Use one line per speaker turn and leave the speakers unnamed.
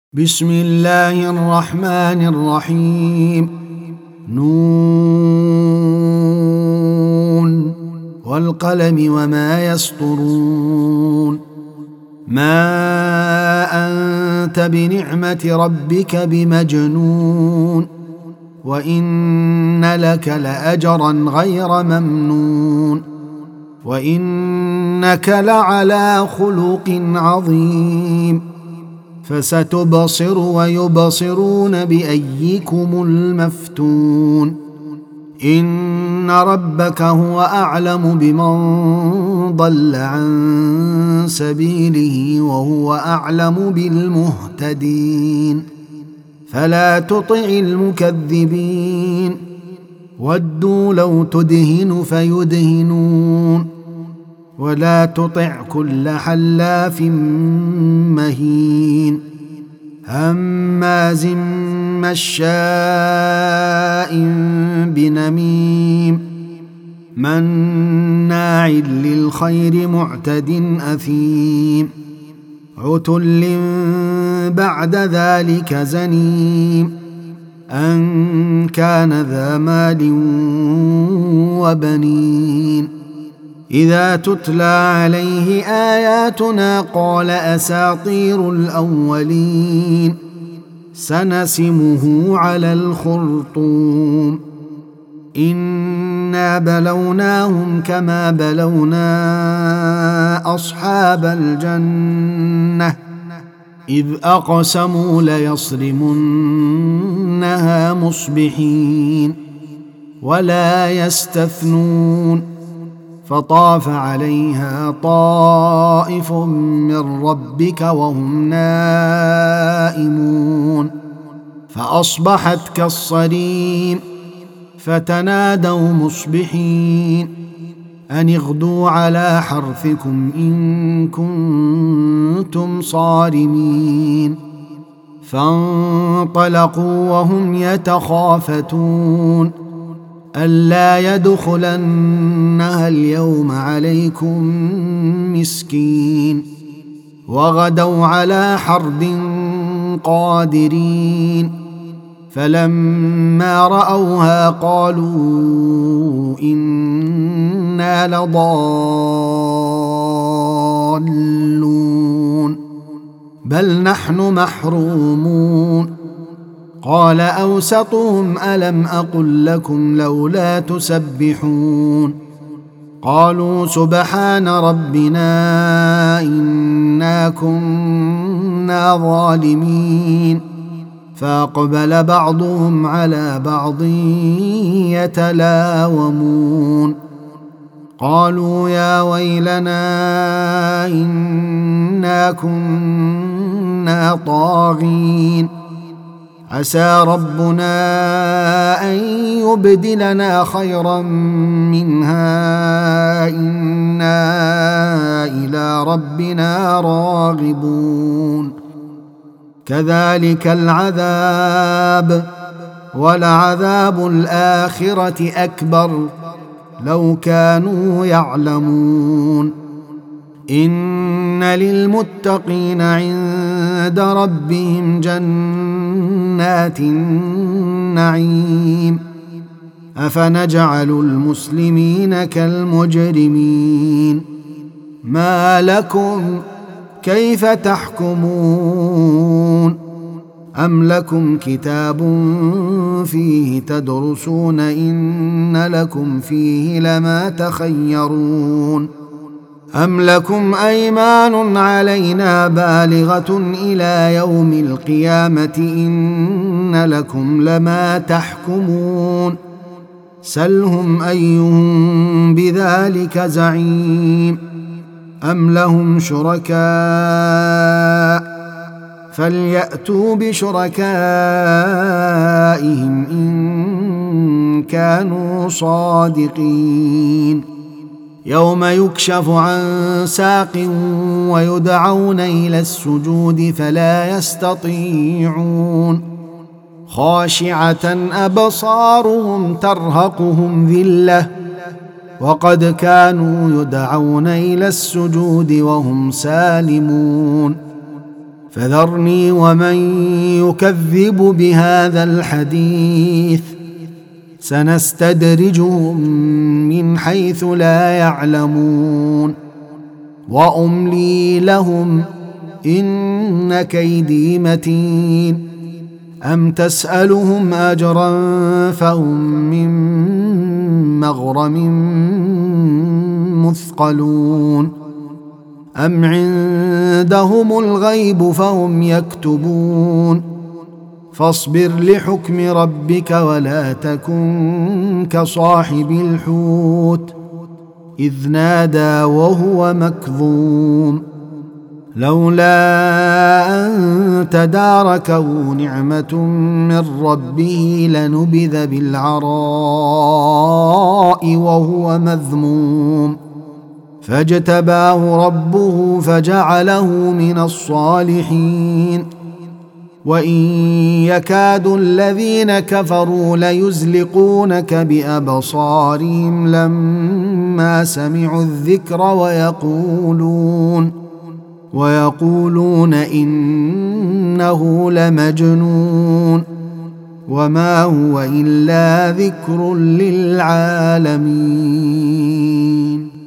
بسم الله الرحمن الرحيم. نون والقلم وما يسطرون. ما أنت بنعمة ربك بمجنون، وإن لك لأجرا غير ممنون، وإنك لعلى خلق عظيم. فستبصر ويبصرون بأيكم المفتون. إن ربك هو أعلم بمن ضل عن سبيله وهو أعلم بالمهتدين. فلا تطع المكذبين، ودوا لو تدهن فيدهنون. ولا تطع كل حلاف مهين، هماز مشاء بنميم، مناع للخير معتد أثيم، عتل بعد ذلك زنيم، أن كان ذا مال وبنين. إذا تتلى عليه آياتنا قال أساطير الأولين، سنسمه على الخرطوم. إنا بلوناهم كما بلونا أصحاب الجنة إذ أقسموا ليصرمنها مصبحين ولا يستثنون. فطاف عليها طائف من ربك وهم نائمون، فأصبحت كالصريم. فتنادوا مصبحين أن اغدوا على حرثكم إن كنتم صارمين. فانطلقوا وهم يتخافتون ألا يدخلنها اليوم عليكم مسكين. وغدوا على حرد قادرين. فلما رأوها قالوا إنا لضالون بل نحن محرومون. قال أوسطهم ألم أقل لكم لولا تسبحون. قالوا سبحان ربنا إنا كنا ظالمين. فأقبل بعضهم على بعض يتلاومون. قالوا يا ويلنا إنا كنا طاغين. عسى ربنا أن يبدلنا خيرا منها إنا إلى ربنا راغبون. كذلك العذاب ولعذاب الآخرة أكبر لو كانوا يعلمون. إن للمتقين عند ربهم جنات النعيم. أفنجعل المسلمين كالمجرمين؟ ما لكم كيف تحكمون؟ أم لكم كتاب فيه تدرسون إن لكم فيه لما تخيرون؟ أم لكم أيمان علينا بالغة إلى يوم القيامة إن لكم لما تحكمون؟ سلهم أيهم بذلك زعيم. أم لهم شركاء فليأتوا بشركائهم إن كانوا صادقين. يوم يكشف عن ساق ويدعون إلى السجود فلا يستطيعون. خاشعة أبصارهم ترهقهم ذلة وقد كانوا يدعون إلى السجود وهم سالمون. فذرني ومن يكذب بهذا الحديث سنستدرجهم من حيث لا يعلمون وأملي لهم إن كيدي متين أم تسألهم أجرا فهم من مغرم مثقلون أم عندهم الغيب فهم يكتبون فاصبر لحكم ربك ولا تكن كصاحب الحوت إذ نادى وهو مكظوم لولا أن تداركه نعمة من ربه لنبذ بالعراء وهو مذموم فاجتباه ربه فجعله من الصالحين وإن يكاد الذين كفروا ليزلقونك بأبصارهم لما سمعوا الذكر ويقولون إنه لمجنون وما هو إلا ذكر للعالمين.